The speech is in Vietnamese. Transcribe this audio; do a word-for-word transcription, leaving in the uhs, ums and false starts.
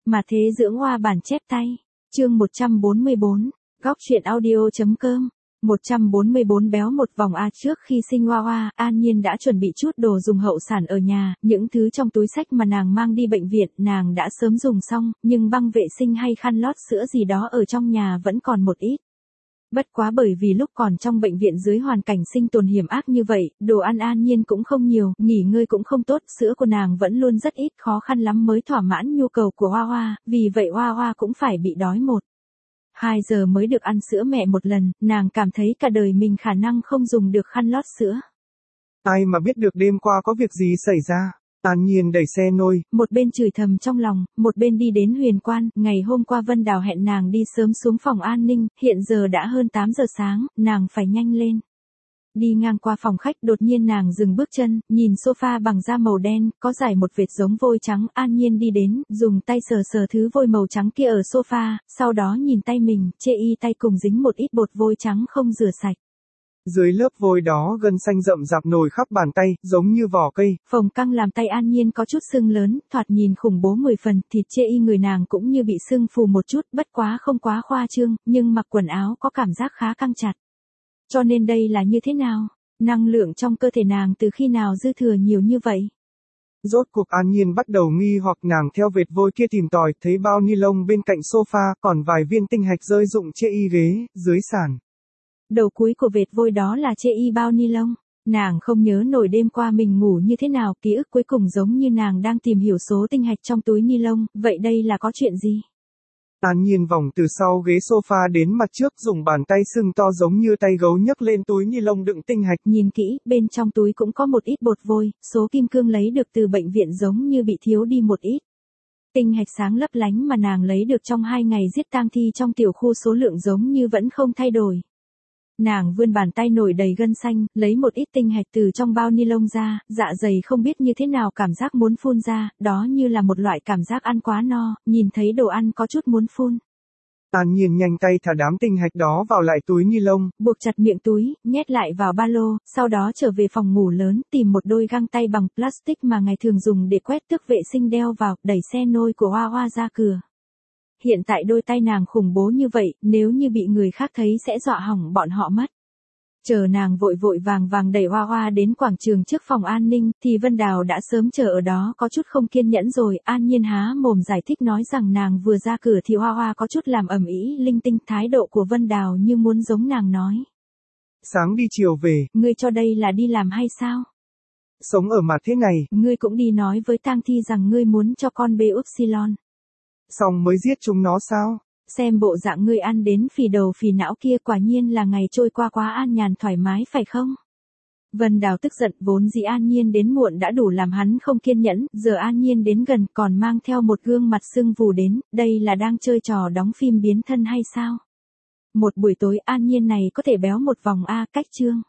Mà thế dưỡng hoa bản chép tay. Chương một trăm bốn mươi bốn. Góc truyện audio.com. một trăm bốn mươi bốn béo một vòng A trước khi sinh Hoa Hoa, An Nhiên đã chuẩn bị chút đồ dùng hậu sản ở nhà, những thứ trong túi xách mà nàng mang đi bệnh viện, nàng đã sớm dùng xong, nhưng băng vệ sinh hay khăn lót sữa gì đó ở trong nhà vẫn còn một ít. Bất quá bởi vì lúc còn trong bệnh viện dưới hoàn cảnh sinh tồn hiểm ác như vậy, đồ ăn An Nhiên cũng không nhiều, nghỉ ngơi cũng không tốt, sữa của nàng vẫn luôn rất ít, khó khăn lắm mới thỏa mãn nhu cầu của Hoa Hoa, vì vậy Hoa Hoa cũng phải bị đói một. Hai giờ mới được ăn sữa mẹ một lần, nàng cảm thấy cả đời mình khả năng không dùng được khăn lót sữa. Ai mà biết được đêm qua có việc gì xảy ra. An Nhiên đẩy xe nôi. Một bên chửi thầm trong lòng, một bên đi đến Huyền Quan, ngày hôm qua Vân Đào hẹn nàng đi sớm xuống phòng an ninh, hiện giờ đã hơn tám giờ sáng, nàng phải nhanh lên. Đi ngang qua phòng khách đột nhiên nàng dừng bước chân, nhìn sofa bằng da màu đen, có dải một vệt giống vôi trắng, An Nhiên đi đến, dùng tay sờ sờ thứ vôi màu trắng kia ở sofa, sau đó nhìn tay mình, chê y tay cùng dính một ít bột vôi trắng không rửa sạch. Dưới lớp vôi đó gân xanh rậm rạp nổi khắp bàn tay, giống như vỏ cây. Phồng căng làm tay An Nhiên có chút sưng lớn, thoạt nhìn khủng bố mười phần, thịt chê y người nàng cũng như bị sưng phù một chút, bất quá không quá khoa trương, nhưng mặc quần áo có cảm giác khá căng chặt. Cho nên đây là như thế nào? Năng lượng trong cơ thể nàng từ khi nào dư thừa nhiều như vậy? Rốt cuộc An Nhiên bắt đầu nghi hoặc nàng theo vệt vôi kia tìm tòi, thấy bao ni lông bên cạnh sofa, còn vài viên tinh hạch rơi rụng chê y ghế, dưới sàn. Đầu cuối của vệt vôi đó là chê y bao ni lông. Nàng không nhớ nổi đêm qua mình ngủ như thế nào, ký ức cuối cùng giống như nàng đang tìm hiểu số tinh hạch trong túi ni lông, vậy đây là có chuyện gì? An Nhiên vòng từ sau ghế sofa đến mặt trước, dùng bàn tay sưng to giống như tay gấu nhấc lên túi ni lông đựng tinh hạch. Nhìn kỹ, bên trong túi cũng có một ít bột vôi, số kim cương lấy được từ bệnh viện giống như bị thiếu đi một ít. Tinh hạch sáng lấp lánh mà nàng lấy được trong hai ngày giết tang thi trong tiểu khu số lượng giống như vẫn không thay đổi. Nàng vươn bàn tay nổi đầy gân xanh, lấy một ít tinh hạch từ trong bao ni lông ra, dạ dày không biết như thế nào cảm giác muốn phun ra, đó như là một loại cảm giác ăn quá no, nhìn thấy đồ ăn có chút muốn phun. An Nhiên nhanh tay thả đám tinh hạch đó vào lại túi ni lông, buộc chặt miệng túi, nhét lại vào ba lô, sau đó trở về phòng ngủ lớn, tìm một đôi găng tay bằng plastic mà ngày thường dùng để quét tước vệ sinh đeo vào, đẩy xe nôi của Hoa Hoa ra cửa. Hiện tại đôi tay nàng khủng bố như vậy, nếu như bị người khác thấy sẽ dọa hỏng bọn họ mất. Chờ nàng vội vội vàng vàng đẩy Hoa Hoa đến quảng trường trước phòng an ninh, thì Vân Đào đã sớm chờ ở đó có chút không kiên nhẫn rồi, An Nhiên há mồm giải thích nói rằng nàng vừa ra cửa thì Hoa Hoa có chút làm ầm ĩ linh tinh, thái độ của Vân Đào như muốn giống nàng nói. Sáng đi chiều về. Ngươi cho đây là đi làm hay sao? Sống ở mặt thế này. Ngươi cũng đi nói với tang thi rằng ngươi muốn cho con bê upsilon. Xong mới giết chúng nó sao? Xem bộ dạng ngươi ăn đến phì đầu phì não kia, quả nhiên là ngày trôi qua quá an nhàn thoải mái phải không? Vân Đào tức giận, vốn dĩ An Nhiên đến muộn đã đủ làm hắn không kiên nhẫn, giờ An Nhiên đến gần còn mang theo một gương mặt sưng vù đến, đây là đang chơi trò đóng phim biến thân hay sao? Một buổi tối An Nhiên này có thể béo một vòng A, cách chương.